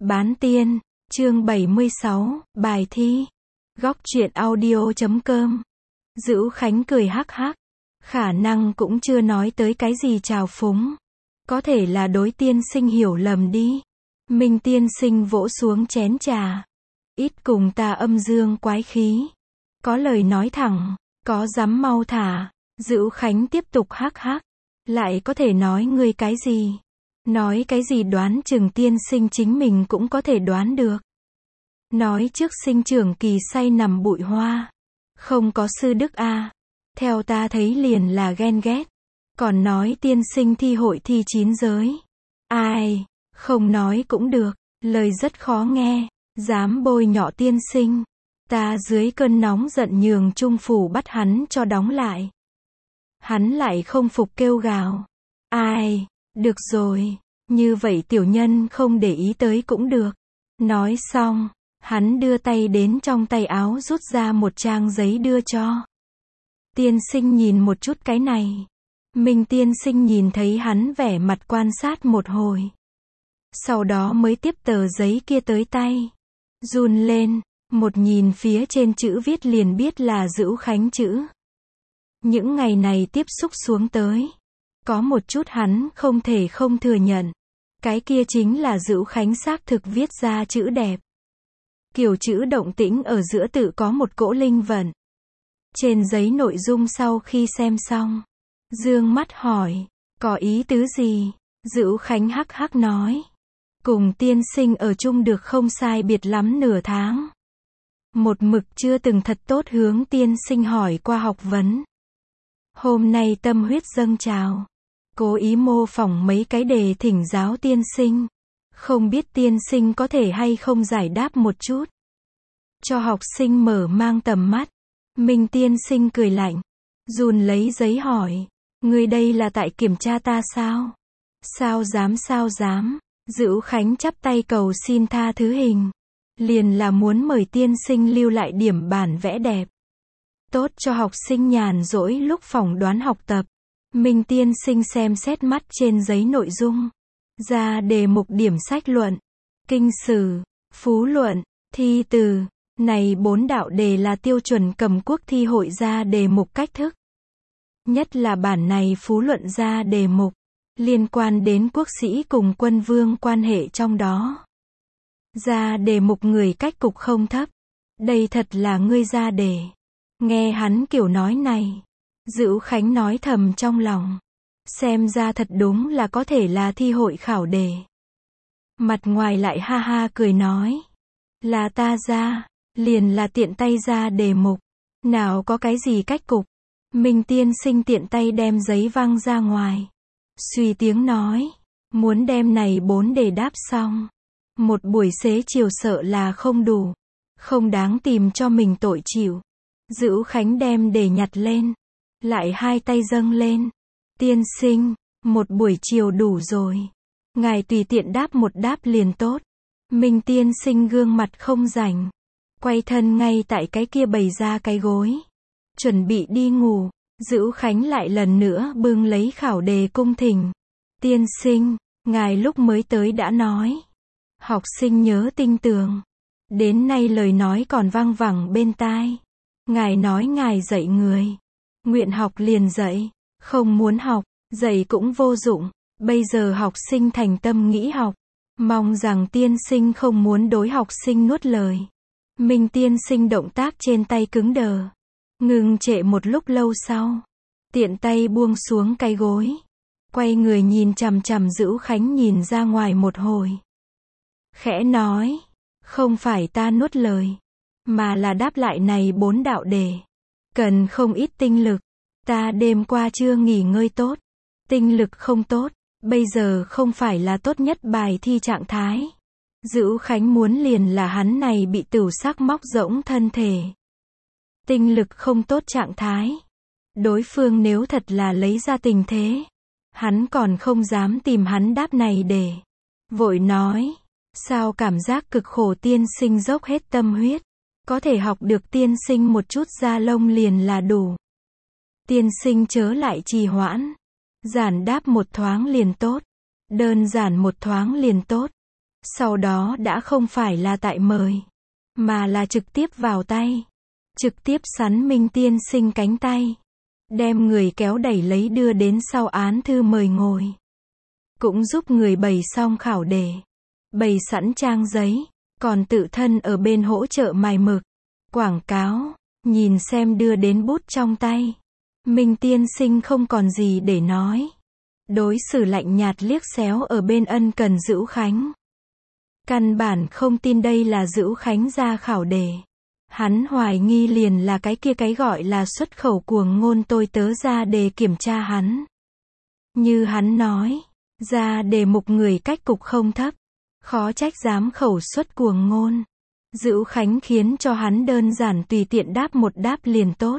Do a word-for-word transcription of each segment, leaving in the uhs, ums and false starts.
Bán tiên, chương bảy mươi sáu, bài thi. Góc truyện audio chấm com. Dữu Khánh cười hắc hắc. Khả năng cũng chưa nói tới cái gì trào phúng. Có thể là đối tiên sinh hiểu lầm đi. Minh tiên sinh vỗ xuống chén trà. Ít cùng ta âm dương quái khí. Có lời nói thẳng, có dám mau thả. Dữu Khánh tiếp tục hắc hắc. Lại có thể nói ngươi cái gì? Nói cái gì đoán chừng tiên sinh chính mình cũng có thể đoán được. Nói trước sinh trưởng kỳ say nằm bụi hoa. Không có sư đức a. Theo ta thấy liền là ghen ghét. Còn nói tiên sinh thi hội thi chín giới. Ai, không nói cũng được, lời rất khó nghe, dám bôi nhọ tiên sinh. Ta dưới cơn nóng giận nhường trung phủ bắt hắn cho đóng lại. Hắn lại không phục kêu gào. Ai, được rồi, như vậy tiểu nhân không để ý tới cũng được. Nói xong, hắn đưa tay đến trong tay áo rút ra một trang giấy đưa cho. Tiên sinh nhìn một chút cái này. Minh tiên sinh nhìn thấy hắn vẻ mặt quan sát một hồi. Sau đó mới tiếp tờ giấy kia tới tay. Run lên, một nhìn phía trên chữ viết liền biết là Dữu Khánh chữ. Những ngày này tiếp xúc xuống tới. Có một chút hắn không thể không thừa nhận. Cái kia chính là Dữu Khánh xác thực viết ra chữ đẹp. Kiểu chữ động tĩnh ở giữa tự có một cỗ linh vận. Trên giấy nội dung sau khi xem xong. Dương mắt hỏi, có ý tứ gì? Dữu Khánh hắc hắc nói. Cùng tiên sinh ở chung được không sai biệt lắm nửa tháng. Một mực chưa từng thật tốt hướng tiên sinh hỏi qua học vấn. Hôm nay tâm huyết dâng trào. Cố ý mô phỏng mấy cái đề thỉnh giáo tiên sinh. Không biết tiên sinh có thể hay không giải đáp một chút. Cho học sinh mở mang tầm mắt. Minh tiên sinh cười lạnh. Run lấy giấy hỏi. Ngươi đây là tại kiểm tra ta sao? Sao dám sao dám? Dữu Khánh chắp tay cầu xin tha thứ hình. Liền là muốn mời tiên sinh lưu lại điểm bản vẽ đẹp. Tốt cho học sinh nhàn rỗi lúc phỏng đoán học tập. Minh tiên sinh xem xét mắt trên giấy nội dung. Ra đề mục điểm sách luận. Kinh sử, phú luận, thi từ. Này bốn đạo đề là tiêu chuẩn cầm quốc thi hội ra đề mục cách thức. Nhất là bản này phú luận ra đề mục. Liên quan đến quốc sĩ cùng quân vương quan hệ trong đó. Ra đề mục người cách cục không thấp. Đây thật là ngươi ra đề. Nghe hắn kiểu nói này. Dữu Khánh nói thầm trong lòng. Xem ra thật đúng là có thể là thi hội khảo đề. Mặt ngoài lại ha ha cười nói. Là ta ra. Liền là tiện tay ra đề mục. Nào có cái gì cách cục. Minh tiên sinh tiện tay đem giấy văng ra ngoài. Suy tiếng nói. Muốn đem này bốn đề đáp xong. Một buổi xế chiều sợ là không đủ. Không đáng tìm cho mình tội chịu. Dữu Khánh đem đề nhặt lên. Lại hai tay dâng lên. Tiên sinh, một buổi chiều đủ rồi. Ngài tùy tiện đáp một đáp liền tốt. Minh tiên sinh gương mặt không rảnh. Quay thân ngay tại cái kia bày ra cái gối. Chuẩn bị đi ngủ. Dữu Khánh lại lần nữa bưng lấy khảo đề cung thỉnh. Tiên sinh, ngài lúc mới tới đã nói. Học sinh nhớ tinh tường. Đến nay lời nói còn vang vẳng bên tai. Ngài nói ngài dạy người. Nguyện học liền dạy. Không muốn học, dạy cũng vô dụng. Bây giờ học sinh thành tâm nghĩ học. Mong rằng tiên sinh không muốn đối học sinh nuốt lời. Minh tiên sinh động tác trên tay cứng đờ. Ngừng trệ một lúc lâu sau. Tiện tay buông xuống cái gối. Quay người nhìn chằm chằm Dữu Khánh nhìn ra ngoài một hồi. Khẽ nói. Không phải ta nuốt lời. Mà là đáp lại này bốn đạo đề. Cần không ít tinh lực. Ta đêm qua chưa nghỉ ngơi tốt. Tinh lực không tốt. Bây giờ không phải là tốt nhất bài thi trạng thái. Dữu Khánh muốn liền là hắn này bị tửu sắc móc rỗng thân thể. Tinh lực không tốt trạng thái. Đối phương nếu thật là lấy ra tình thế. Hắn còn không dám tìm hắn đáp này để. Vội nói. Sao cảm giác cực khổ tiên sinh dốc hết tâm huyết. Có thể học được tiên sinh một chút da lông liền là đủ. Tiên sinh chớ lại trì hoãn. Giản đáp một thoáng liền tốt. Đơn giản một thoáng liền tốt. Sau đó đã không phải là tại mời, mà là trực tiếp vào tay. Trực tiếp sắn Minh tiên sinh cánh tay. Đem người kéo đẩy lấy đưa đến sau án thư mời ngồi. Cũng giúp người bày xong khảo đề. Bày sẵn trang giấy. Còn tự thân ở bên hỗ trợ mài mực. Quảng cáo. Nhìn xem đưa đến bút trong tay. Minh tiên sinh không còn gì để nói. Đối xử lạnh nhạt liếc xéo ở bên ân cần Dữu Khánh. Căn bản không tin đây là Dữu Khánh ra khảo đề. Hắn hoài nghi liền là cái kia cái gọi là xuất khẩu cuồng ngôn tôi tớ ra đề kiểm tra hắn. Như hắn nói, ra đề mục người cách cục không thấp. Khó trách dám khẩu xuất cuồng ngôn. Dữu Khánh khiến cho hắn đơn giản tùy tiện đáp một đáp liền tốt.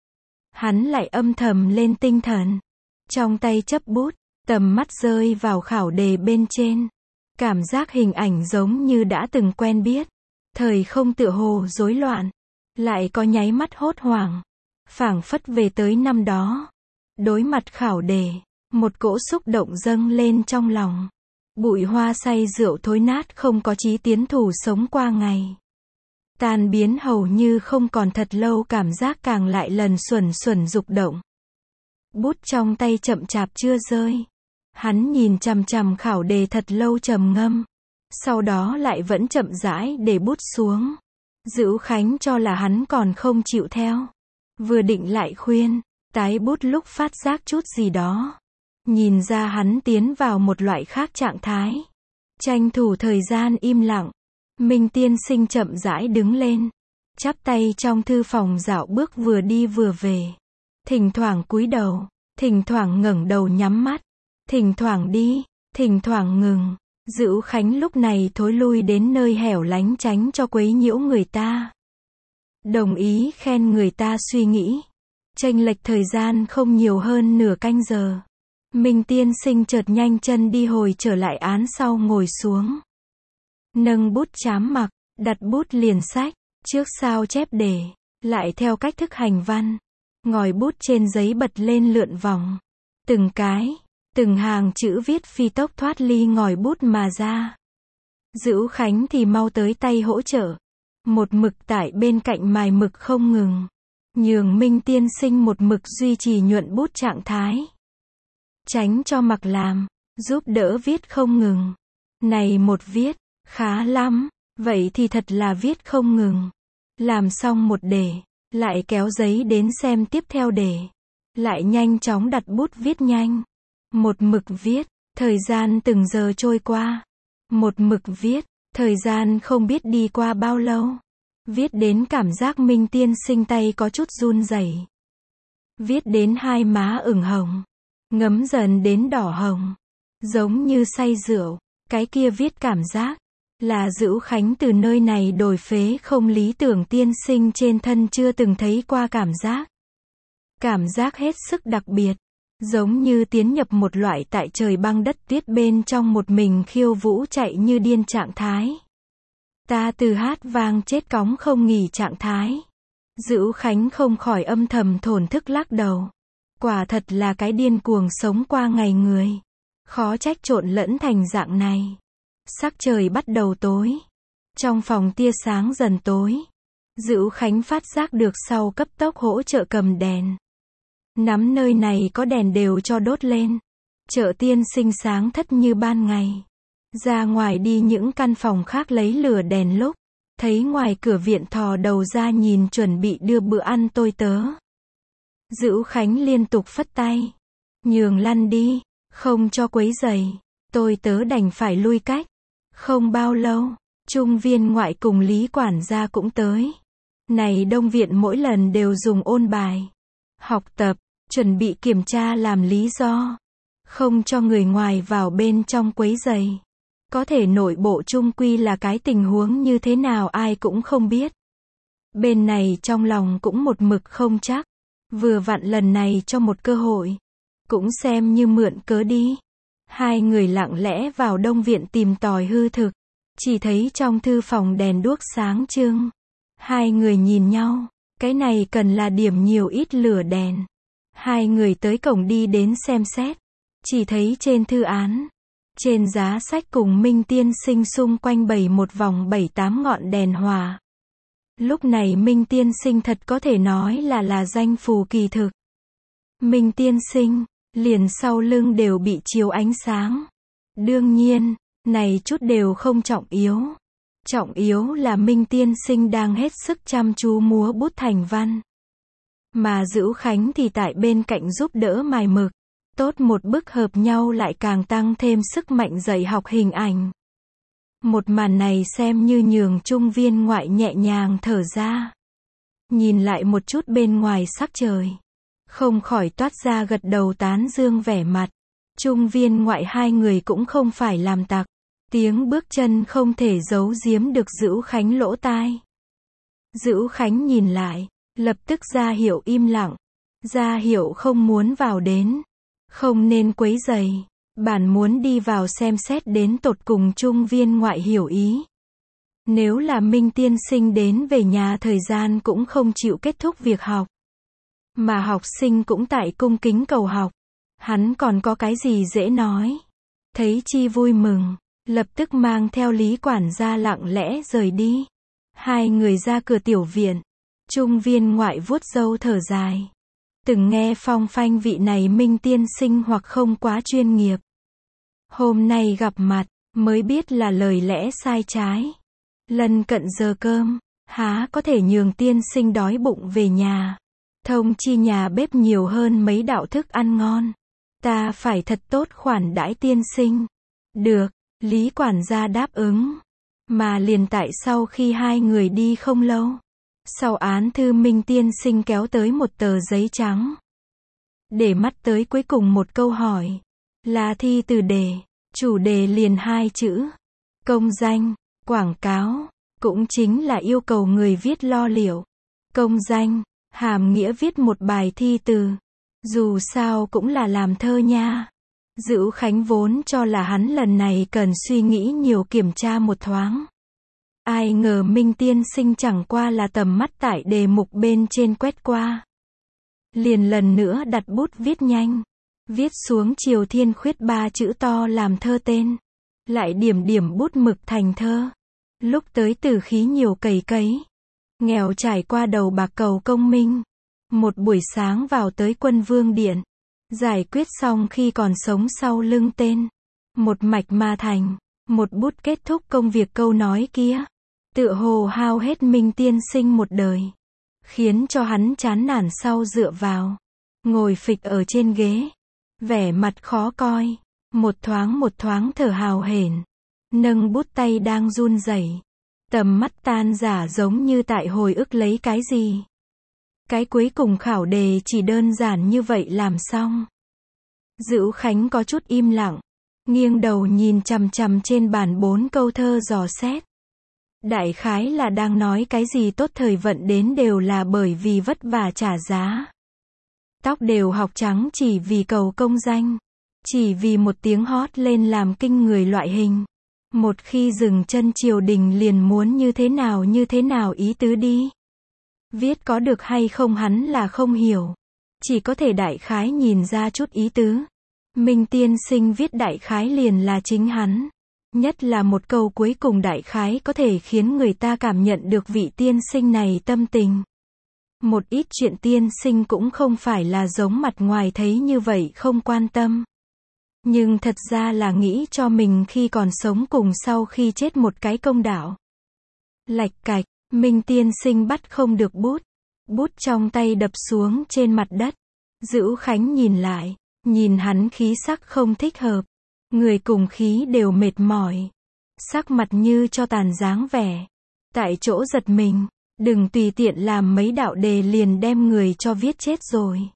Hắn lại âm thầm lên tinh thần. Trong tay chấp bút, tầm mắt rơi vào khảo đề bên trên. Cảm giác hình ảnh giống như đã từng quen biết. Thời không tựa hồ rối loạn. Lại có nháy mắt hốt hoảng. Phảng phất về tới năm đó. Đối mặt khảo đề. Một cỗ xúc động dâng lên trong lòng. Bụi hoa say rượu thối nát không có chí tiến thủ sống qua ngày. Tan biến hầu như không còn thật lâu cảm giác càng lại lần xuẩn xuẩn dục động. Bút trong tay chậm chạp chưa rơi. Hắn nhìn chằm chằm khảo đề thật lâu trầm ngâm. Sau đó lại vẫn chậm rãi để bút xuống. Dữu Khánh cho là hắn còn không chịu theo. Vừa định lại khuyên, tái bút lúc phát giác chút gì đó. Nhìn ra hắn tiến vào một loại khác trạng thái. Tranh thủ thời gian im lặng. Minh tiên sinh chậm rãi đứng lên. Chắp tay trong thư phòng dạo bước vừa đi vừa về. Thỉnh thoảng cúi đầu. Thỉnh thoảng ngẩng đầu nhắm mắt. Thỉnh thoảng đi. Thỉnh thoảng ngừng. Dữu Khánh lúc này thối lui đến nơi hẻo lánh tránh cho quấy nhiễu người ta. Đồng ý khen người ta suy nghĩ. Chênh lệch thời gian không nhiều hơn nửa canh giờ. Minh tiên sinh chợt nhanh chân đi hồi trở lại án sau ngồi xuống. Nâng bút chám mặc, đặt bút liền sách, trước sao chép đề, lại theo cách thức hành văn. Ngòi bút trên giấy bật lên lượn vòng. Từng cái, từng hàng chữ viết phi tốc thoát ly ngòi bút mà ra. Dữu Khánh thì mau tới tay hỗ trợ. Một mực tại bên cạnh mài mực không ngừng. Nhường Minh tiên sinh một mực duy trì nhuận bút trạng thái. Tránh cho mặc làm, giúp đỡ viết không ngừng. Này một viết, khá lắm, vậy thì thật là viết không ngừng. Làm xong một đề, lại kéo giấy đến xem tiếp theo đề. Lại nhanh chóng đặt bút viết nhanh. Một mực viết, thời gian từng giờ trôi qua. Một mực viết, thời gian không biết đi qua bao lâu. Viết đến cảm giác Minh tiên sinh tay có chút run rẩy. Viết đến hai má ửng hồng. Ngấm dần đến đỏ hồng. Giống như say rượu. Cái kia viết cảm giác. Là Dữu Khánh từ nơi này đổi phế không lý tưởng tiên sinh trên thân chưa từng thấy qua cảm giác. Cảm giác hết sức đặc biệt. Giống như tiến nhập một loại tại trời băng đất tuyết bên trong một mình khiêu vũ chạy như điên trạng thái. Ta từ hát vang chết cóng không nghỉ trạng thái. Dữu Khánh không khỏi âm thầm thổn thức lắc đầu. Quả thật là cái điên cuồng sống qua ngày người. Khó trách trộn lẫn thành dạng này. Sắc trời bắt đầu tối. Trong phòng tia sáng dần tối. Dữu Khánh phát giác được sau cấp tốc hỗ trợ cầm đèn. Nắm nơi này có đèn đều cho đốt lên. Chợ tiên sinh sáng thất như ban ngày. Ra ngoài đi những căn phòng khác lấy lửa đèn lúc. Thấy ngoài cửa viện thò đầu ra nhìn chuẩn bị đưa bữa ăn tôi tớ. Dữu Khánh liên tục phất tay. Nhường lăn đi, không cho quấy rầy. Tôi tớ đành phải lui cách. Không bao lâu, trung viên ngoại cùng Lý quản gia cũng tới. Này đông viện mỗi lần đều dùng ôn bài. Học tập, chuẩn bị kiểm tra làm lý do. Không cho người ngoài vào bên trong quấy rầy. Có thể nội bộ chung quy là cái tình huống như thế nào ai cũng không biết. Bên này trong lòng cũng một mực không chắc. Vừa vặn lần này cho một cơ hội. Cũng xem như mượn cớ đi. Hai người lặng lẽ vào đông viện tìm tòi hư thực. Chỉ thấy trong thư phòng đèn đuốc sáng trưng. Hai người nhìn nhau. Cái này cần là điểm nhiều ít lửa đèn. Hai người tới cổng đi đến xem xét. Chỉ thấy trên thư án. Trên giá sách cùng Minh Tiên Sinh xung quanh bày một vòng bảy tám ngọn đèn hòa. Lúc này Minh Tiên Sinh thật có thể nói là là danh phù kỳ thực. Minh Tiên Sinh, liền sau lưng đều bị chiếu ánh sáng. Đương nhiên, này chút đều không trọng yếu. Trọng yếu là Minh Tiên Sinh đang hết sức chăm chú múa bút thành văn. Mà Dữu Khánh thì tại bên cạnh giúp đỡ mài mực. Tốt một bức hợp nhau lại càng tăng thêm sức mạnh dạy học hình ảnh. Một màn này xem như nhường Trung Viên Ngoại nhẹ nhàng thở ra. Nhìn lại một chút bên ngoài sắc trời. Không khỏi toát ra gật đầu tán dương vẻ mặt. Trung Viên Ngoại hai người cũng không phải làm tặc. Tiếng bước chân không thể giấu giếm được Dữu Khánh lỗ tai. Dữu Khánh nhìn lại, lập tức ra hiệu im lặng. Ra hiệu không muốn vào đến. Không nên quấy rầy. Bản muốn đi vào xem xét đến tột cùng Trung Viên Ngoại hiểu ý. Nếu là Minh Tiên Sinh đến về nhà thời gian cũng không chịu kết thúc việc học. Mà học sinh cũng tại cung kính cầu học. Hắn còn có cái gì dễ nói. Thấy chi vui mừng. Lập tức mang theo Lý quản gia lặng lẽ rời đi. Hai người ra cửa tiểu viện. Trung Viên Ngoại vuốt râu thở dài. Từng nghe phong phanh vị này Minh Tiên Sinh hoặc không quá chuyên nghiệp. Hôm nay gặp mặt, mới biết là lời lẽ sai trái. Lân cận giờ cơm, há có thể nhường tiên sinh đói bụng về nhà. Thông chi nhà bếp nhiều hơn mấy đạo thức ăn ngon. Ta phải thật tốt khoản đãi tiên sinh. Được, Lý quản gia đáp ứng. Mà liền tại sau khi hai người đi không lâu. Sau án thư Minh Tiên Sinh kéo tới một tờ giấy trắng. Để mắt tới cuối cùng một câu hỏi. Là thi từ đề. Chủ đề liền hai chữ. Công danh, quảng cáo. Cũng chính là yêu cầu người viết lo liệu. Công danh, hàm nghĩa viết một bài thi từ. Dù sao cũng là làm thơ nha. Dữu Khánh vốn cho là hắn lần này cần suy nghĩ nhiều kiểm tra một thoáng. Ai ngờ Minh Tiên Sinh chẳng qua là tầm mắt tại đề mục bên trên quét qua. Liền lần nữa đặt bút viết nhanh. Viết xuống Triều Thiên Khuyết ba chữ to làm thơ tên. Lại điểm điểm bút mực thành thơ. Lúc tới từ khí nhiều cày cấy. Nghèo trải qua đầu bạc cầu công minh. Một buổi sáng vào tới Quân Vương Điện. Giải quyết xong khi còn sống sau lưng tên. Một mạch mà thành. Một bút kết thúc công việc câu nói kia. Tựa hồ hao hết Minh Tiên Sinh một đời. Khiến cho hắn chán nản sau dựa vào. Ngồi phịch ở trên ghế. Vẻ mặt khó coi. Một thoáng một thoáng thở hào hển. Nâng bút tay đang run rẩy. Tầm mắt tan rã giống như tại hồi ức lấy cái gì. Cái cuối cùng khảo đề chỉ đơn giản như vậy làm xong. Dữu Khánh có chút im lặng. Nghiêng đầu nhìn chằm chằm trên bàn bốn câu thơ dò xét. Đại khái là đang nói cái gì tốt thời vận đến đều là bởi vì vất vả trả giá. Tóc đều học trắng chỉ vì cầu công danh. Chỉ vì một tiếng hót lên làm kinh người loại hình. Một khi dừng chân triều đình liền muốn như thế nào như thế nào ý tứ đi. Viết có được hay không hắn là không hiểu. Chỉ có thể đại khái nhìn ra chút ý tứ. Minh Tiên Sinh viết đại khái liền là chính hắn. Nhất là một câu cuối cùng đại khái có thể khiến người ta cảm nhận được vị tiên sinh này tâm tình. Một ít chuyện tiên sinh cũng không phải là giống mặt ngoài thấy như vậy không quan tâm. Nhưng thật ra là nghĩ cho mình khi còn sống cùng sau khi chết một cái công đạo. Lạch cạch, Minh Tiên Sinh bắt không được bút. Bút trong tay đập xuống trên mặt đất. Dữu Khánh nhìn lại, nhìn hắn khí sắc không thích hợp. Người cùng khí đều mệt mỏi. Sắc mặt như cho tàn dáng vẻ. Tại chỗ giật mình. Đừng tùy tiện làm mấy đạo đề liền đem người cho viết chết rồi.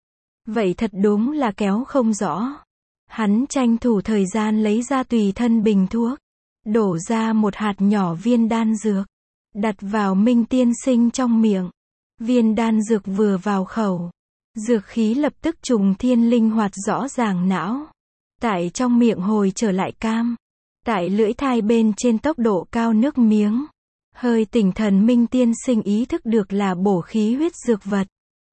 Vậy thật đúng là kéo không rõ. Hắn tranh thủ thời gian lấy ra tùy thân bình thuốc. Đổ ra một hạt nhỏ viên đan dược. Đặt vào Minh Tiên Sinh trong miệng. Viên đan dược vừa vào khẩu. Dược khí lập tức trùng thiên linh hoạt rõ ràng não. Tại trong miệng hồi trở lại cam. Tại lưỡi thai bên trên tốc độ cao nước miếng. Hơi tỉnh thần Minh Tiên Sinh ý thức được là bổ khí huyết dược vật.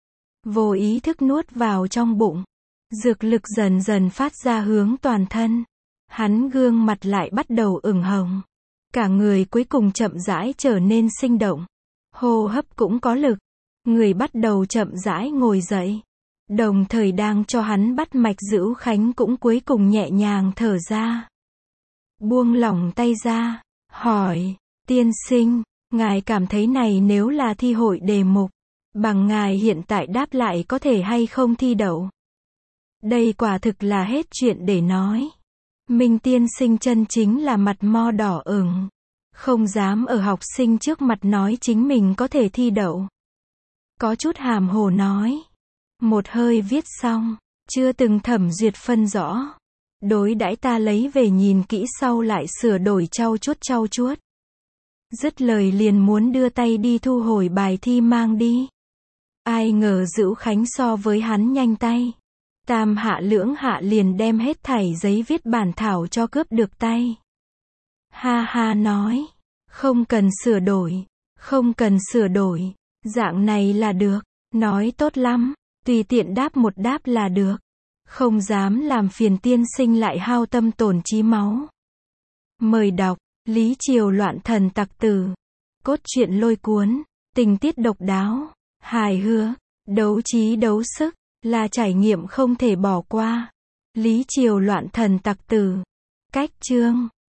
Vô ý thức nuốt vào trong bụng. Dược lực dần dần phát ra hướng toàn thân. Hắn gương mặt lại bắt đầu ửng hồng. Cả người cuối cùng chậm rãi trở nên sinh động. Hô hấp cũng có lực. Người bắt đầu chậm rãi ngồi dậy. Đồng thời đang cho hắn bắt mạch Dữu Khánh cũng cuối cùng nhẹ nhàng thở ra. Buông lỏng tay ra. Hỏi, tiên sinh, ngài cảm thấy này nếu là thi hội đề mục, bằng ngài hiện tại đáp lại có thể hay không thi đậu? Đây quả thực là hết chuyện để nói. Minh tiên sinh chân chính là mặt mo đỏ ửng. Không dám ở học sinh trước mặt nói chính mình có thể thi đậu. Có chút hàm hồ nói. Một hơi viết xong, chưa từng thẩm duyệt phân rõ. Đối đãi ta lấy về nhìn kỹ sau lại sửa đổi trau chuốt trau chuốt. Dứt lời liền muốn đưa tay đi thu hồi bài thi mang đi. Ai ngờ Dữu Khánh so với hắn nhanh tay. Tam hạ lưỡng hạ liền đem hết thảy giấy viết bản thảo cho cướp được tay. Ha ha nói, không cần sửa đổi, không cần sửa đổi, dạng này là được, nói tốt lắm, tùy tiện đáp một đáp là được. Không dám làm phiền tiên sinh lại hao tâm tổn trí máu. Mời đọc, Lý Triều loạn thần tặc tử. Cốt truyện lôi cuốn, tình tiết độc đáo, hài hước, đấu trí đấu sức, là trải nghiệm không thể bỏ qua. Lý Triều loạn thần tặc tử. Cách chương